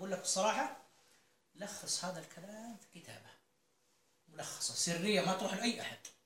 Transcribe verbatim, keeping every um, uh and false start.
اقول لك بصراحه، لخص هذا الكلام في كتابه ملخصه سريه ما تروح لاي احد.